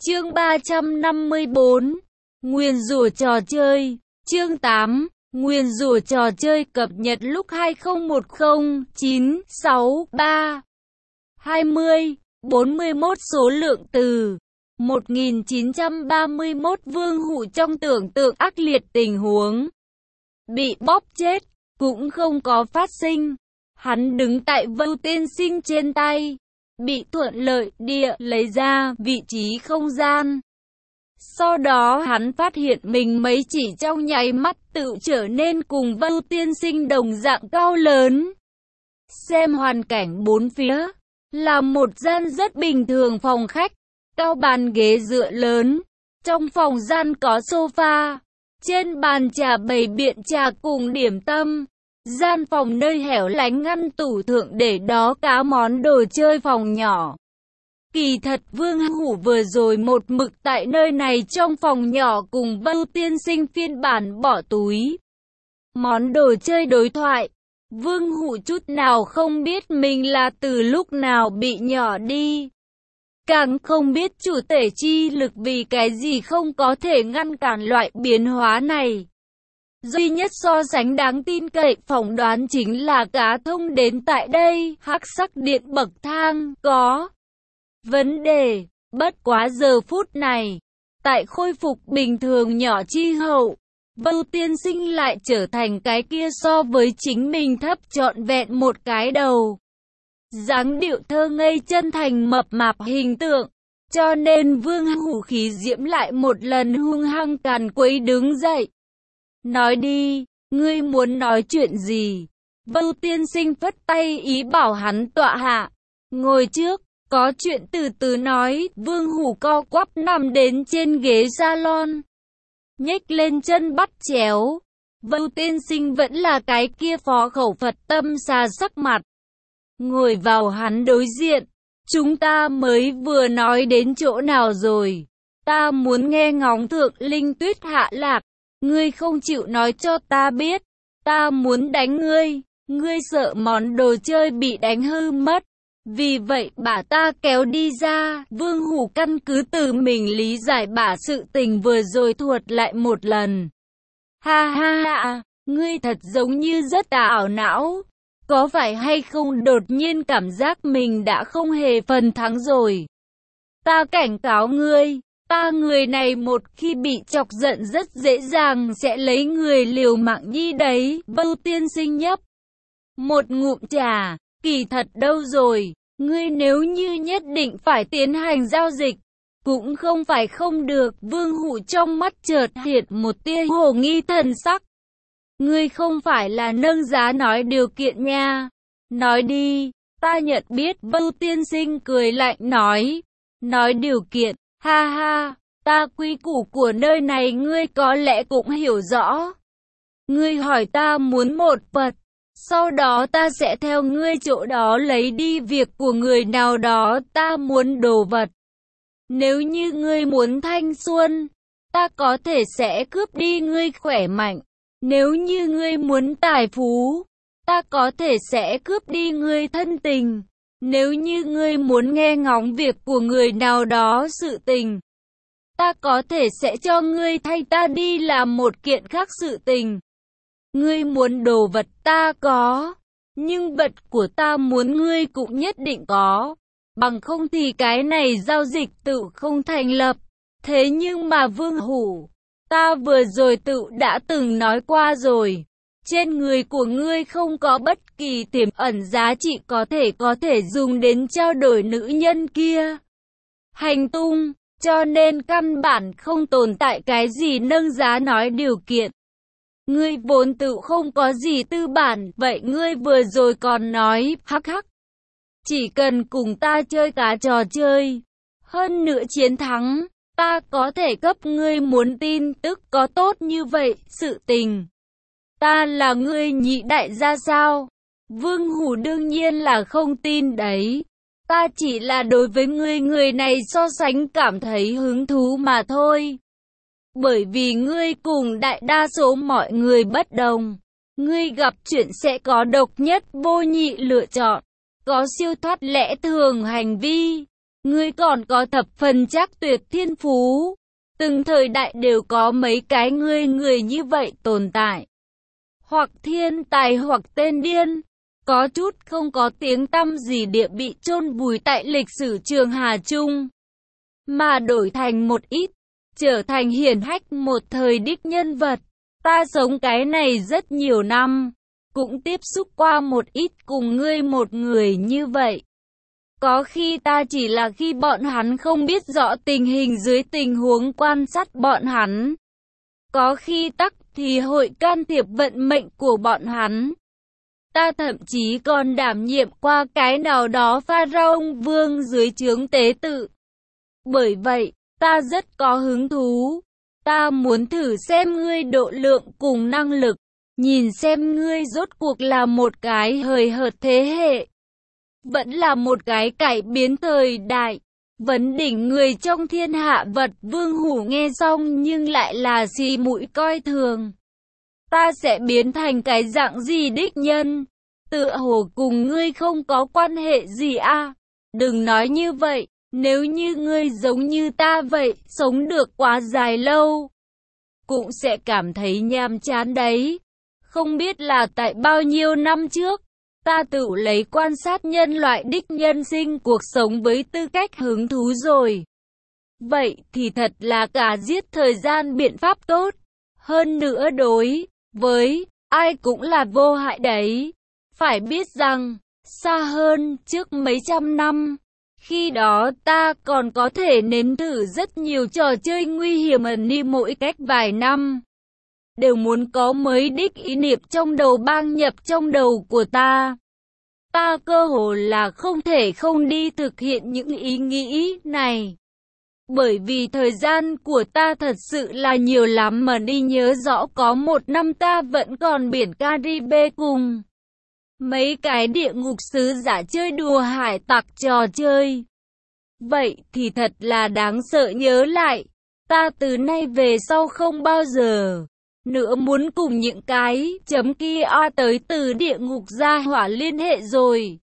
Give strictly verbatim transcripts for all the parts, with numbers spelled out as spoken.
Chương ba trăm năm mươi tư. Nguyền rủa trò chơi. Chương tám. Nguyền rủa trò chơi cập nhật lúc hai không một không chín sáu ba hai mươi bốn mươi mốt số lượng từ một nghìn chín trăm ba mươi mốt. Vương Hụ trong tưởng tượng ác liệt tình huống bị bóp chết cũng không có phát sinh. Hắn đứng tại Vưu Tiên Sinh trên tay, bị thuận lợi địa lấy ra vị trí không gian. Sau đó hắn phát hiện mình mấy chỉ trong nháy mắt tự trở nên cùng Vưu Tiên Sinh đồng dạng cao lớn. Xem hoàn cảnh bốn phía, là một gian rất bình thường phòng khách, cao bàn ghế dựa lớn. Trong phòng gian có sofa, trên bàn trà bày biện trà cùng điểm tâm. Gian phòng nơi hẻo lánh ngăn tủ thượng để đó cả món đồ chơi phòng nhỏ. Kỳ thật Vương Hủ vừa rồi một mực tại nơi này trong phòng nhỏ cùng Vưu Tiên Sinh phiên bản bỏ túi món đồ chơi đối thoại. Vương Hủ chút nào không biết mình là từ lúc nào bị nhỏ đi, càng không biết chủ thể chi lực vì cái gì không có thể ngăn cản loại biến hóa này. Duy nhất so sánh đáng tin cậy phỏng đoán chính là cá thông đến tại đây, hắc sắc điện bậc thang, có vấn đề. Bất quá giờ phút này, tại khôi phục bình thường nhỏ chi hậu, Vưu Tiên Sinh lại trở thành cái kia so với chính mình thấp trọn vẹn một cái đầu. Dáng điệu thơ ngây chân thành mập mạp hình tượng, cho nên Vương Hủ khí diễm lại một lần hung hăng càn quấy đứng dậy. Nói đi, ngươi muốn nói chuyện gì? Vưu Tiên Sinh phất tay ý bảo hắn tọa hạ, ngồi trước, có chuyện từ từ nói. Vương Hủ co quắp nằm đến trên ghế salon, nhếch lên chân bắt chéo. Vưu Tiên Sinh vẫn là cái kia phó khẩu Phật tâm xà sắc mặt, ngồi vào hắn đối diện. Chúng ta mới vừa nói đến chỗ nào rồi? Ta muốn nghe ngóng thượng linh tuyết hạ lạc. Ngươi không chịu nói cho ta biết, ta muốn đánh ngươi, ngươi sợ món đồ chơi bị đánh hư mất, vì vậy bà ta kéo đi ra. Vương Hủ căn cứ từ mình lý giải bả sự tình vừa rồi thuật lại một lần. Ha ha ha, ngươi thật giống như rất ảo não, có phải hay không đột nhiên cảm giác mình đã không hề phần thắng rồi? Ta cảnh cáo ngươi, ta người này một khi bị chọc giận rất dễ dàng sẽ lấy người liều mạng nhi đấy. Vưu Tiên Sinh nhấp một ngụm trà, kỳ thật đâu rồi, ngươi nếu như nhất định phải tiến hành giao dịch, cũng không phải không được. Vương Hủ trong mắt chợt hiện một tia hồ nghi thần sắc. Ngươi không phải là nâng giá nói điều kiện nha. Nói đi, ta nhận biết. Vưu Tiên Sinh cười lạnh nói. Nói điều kiện, ha ha, ta quy củ của nơi này ngươi có lẽ cũng hiểu rõ. Ngươi hỏi ta muốn một vật, sau đó ta sẽ theo ngươi chỗ đó lấy đi việc của người nào đó. Ta muốn đồ vật. Nếu như ngươi muốn thanh xuân, ta có thể sẽ cướp đi ngươi khỏe mạnh. Nếu như ngươi muốn tài phú, ta có thể sẽ cướp đi ngươi thân tình. Nếu như ngươi muốn nghe ngóng việc của người nào đó sự tình, ta có thể sẽ cho ngươi thay ta đi làm một kiện khác sự tình. Ngươi muốn đồ vật ta có, nhưng vật của ta muốn ngươi cũng nhất định có. Bằng không thì cái này giao dịch tự không thành lập. Thế nhưng mà Vương Hủ, ta vừa rồi tự đã từng nói qua rồi. Trên người của ngươi không có bất kỳ tiềm ẩn giá trị có thể có thể dùng đến trao đổi nữ nhân kia hành tung, cho nên căn bản không tồn tại cái gì nâng giá nói điều kiện. Ngươi vốn tự không có gì tư bản, vậy ngươi vừa rồi còn nói, hắc hắc, chỉ cần cùng ta chơi cả trò chơi, hơn nữa chiến thắng, ta có thể cấp ngươi muốn tin tức. Có tốt như vậy sự tình? Ta là ngươi nhị đại gia sao? Vương Hủ đương nhiên là không tin đấy. Ta chỉ là đối với ngươi người này so sánh cảm thấy hứng thú mà thôi. Bởi vì ngươi cùng đại đa số mọi người bất đồng. Ngươi gặp chuyện sẽ có độc nhất vô nhị lựa chọn, có siêu thoát lẽ thường hành vi. Ngươi còn có thập phần chắc tuyệt thiên phú. Từng thời đại đều có mấy cái ngươi người như vậy tồn tại. Hoặc thiên tài hoặc tên điên. Có chút không có tiếng tăm gì địa bị chôn vùi tại lịch sử trường Hà Trung. Mà đổi thành một ít, trở thành hiển hách một thời đích nhân vật. Ta sống cái này rất nhiều năm, cũng tiếp xúc qua một ít cùng ngươi một người như vậy. Có khi ta chỉ là khi bọn hắn không biết rõ tình hình dưới tình huống quan sát bọn hắn. Có khi tắc thì hội can thiệp vận mệnh của bọn hắn. Ta thậm chí còn đảm nhiệm qua cái nào đó Pharaoh vương dưới trướng tế tự. Bởi vậy, ta rất có hứng thú. Ta muốn thử xem ngươi độ lượng cùng năng lực. Nhìn xem ngươi rốt cuộc là một cái hời hợt thế hệ. Vẫn là một cái cải biến thời đại. Vấn đỉnh người trong thiên hạ vật. Vương Hủ nghe xong nhưng lại là xì mũi coi thường. Ta sẽ biến thành cái dạng gì đích nhân? Tựa hồ cùng ngươi không có quan hệ gì à? Đừng nói như vậy. Nếu như ngươi giống như ta vậy, sống được quá dài lâu, cũng sẽ cảm thấy nhàm chán đấy. Không biết là tại bao nhiêu năm trước, ta tự lấy quan sát nhân loại đích nhân sinh cuộc sống với tư cách hứng thú rồi. Vậy thì thật là cả giết thời gian biện pháp tốt. Hơn nữa đối với ai cũng là vô hại đấy. Phải biết rằng, xa hơn trước mấy trăm năm, khi đó ta còn có thể nếm thử rất nhiều trò chơi nguy hiểm ẩn đi mỗi cách vài năm. Đều muốn có mới đích ý niệm trong đầu bang nhập trong đầu của ta. Ta cơ hồ là không thể không đi thực hiện những ý nghĩ này. Bởi vì thời gian của ta thật sự là nhiều lắm mà đi nhớ rõ có một năm ta vẫn còn biển Caribe cùng mấy cái địa ngục sứ giả chơi đùa hải tặc trò chơi. Vậy thì thật là đáng sợ nhớ lại. Ta từ nay về sau không bao giờ nữa muốn cùng những cái chấm kia a tới từ địa ngục ra hỏa liên hệ rồi.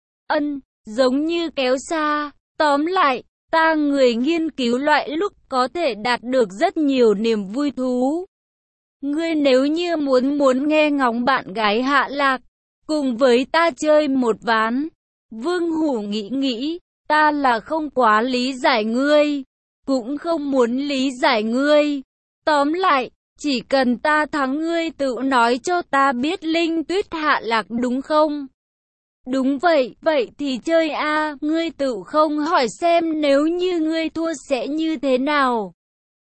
Ân, giống như kéo xa. Tóm lại, ta người nghiên cứu loại lúc có thể đạt được rất nhiều niềm vui thú. Ngươi nếu như muốn muốn nghe ngóng bạn gái Hạ Lạc, cùng với ta chơi một ván. Vương Hủ nghĩ nghĩ, ta là không quá lý giải ngươi, cũng không muốn lý giải ngươi. Tóm lại, chỉ cần ta thắng ngươi tự nói cho ta biết Linh Tuyết Hạ Lạc đúng không? Đúng vậy, vậy thì chơi a, ngươi tự không hỏi xem nếu như ngươi thua sẽ như thế nào.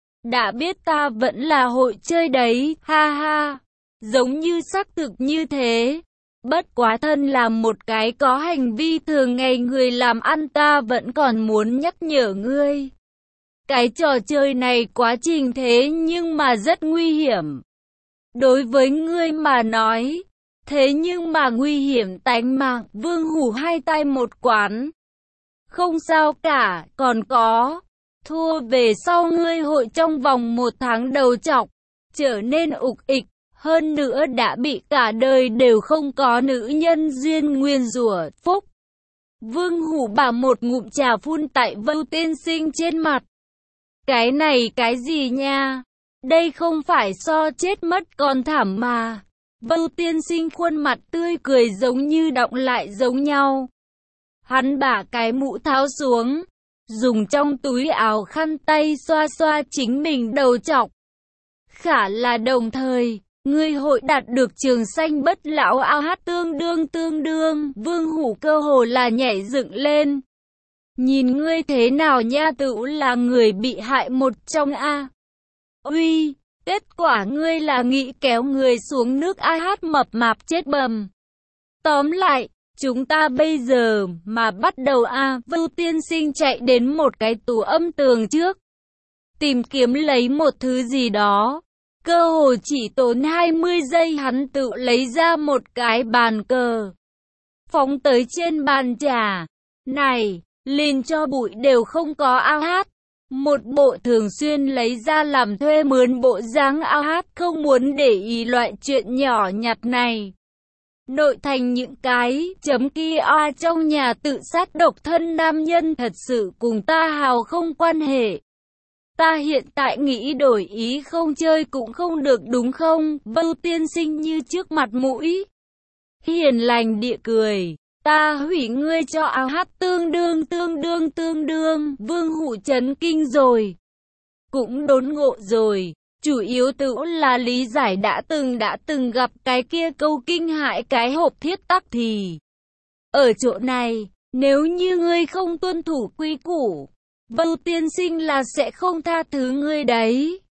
Đã biết ta vẫn là hội chơi đấy, ha ha, giống như xác thực như thế. Bất quá thân là một cái có hành vi thường ngày người làm ăn ta vẫn còn muốn nhắc nhở ngươi. Cái trò chơi này quá trình thế nhưng mà rất nguy hiểm. Đối với ngươi mà nói, thế nhưng mà nguy hiểm tánh mạng. Vương Hủ hai tay một quán. Không sao cả, còn có. Thua về sau ngươi hội trong vòng một tháng đầu chọc, trở nên ục ịch. Hơn nữa đã bị cả đời đều không có nữ nhân duyên nguyên rủa phúc. Vương Hủ bà một ngụm trà phun tại Vưu Tiên Sinh trên mặt. Cái này cái gì nha? Đây không phải so chết mất còn thảm mà. Vưu Tiên Sinh khuôn mặt tươi cười giống như động lại giống nhau. Hắn bả cái mũ tháo xuống, dùng trong túi áo khăn tay xoa xoa chính mình đầu chọc. Khả là đồng thời, ngươi hội đạt được trường xanh bất lão ao hát tương đương tương đương. Vương Hủ cơ hồ là nhảy dựng lên. Nhìn ngươi thế nào nha, tự là người bị hại một trong a. Uy, kết quả ngươi là nghĩ kéo người xuống nước a hát mập mạp chết bầm. Tóm lại, chúng ta bây giờ mà bắt đầu a. Vưu Tiên Sinh chạy đến một cái tủ âm tường trước, tìm kiếm lấy một thứ gì đó. Cơ hồ chỉ tốn hai mươi giây hắn tự lấy ra một cái bàn cờ, phóng tới trên bàn trà. Này, liền cho bụi đều không có ao hát. Một bộ thường xuyên lấy ra làm thuê mướn bộ dáng ao hát, không muốn để ý loại chuyện nhỏ nhặt này. nội thành những cái chấm kia a trong nhà tự sát độc thân nam nhân thật sự cùng ta hào không quan hệ. Ta hiện tại nghĩ đổi ý không chơi cũng không được đúng không? Vưu tiên sinh như trước mặt mũi hiền lành địa cười. Ta hủy ngươi cho áo hát tương đương tương đương tương đương. Vương Hụ chấn kinh rồi. Cũng đốn ngộ rồi. Chủ yếu tự là lý giải đã từng đã từng gặp cái kia câu kinh hại cái hộp thiết tắc thì. Ở chỗ này, nếu như ngươi không tuân thủ quy củ, Vưu tiên sinh là sẽ không tha thứ ngươi đấy.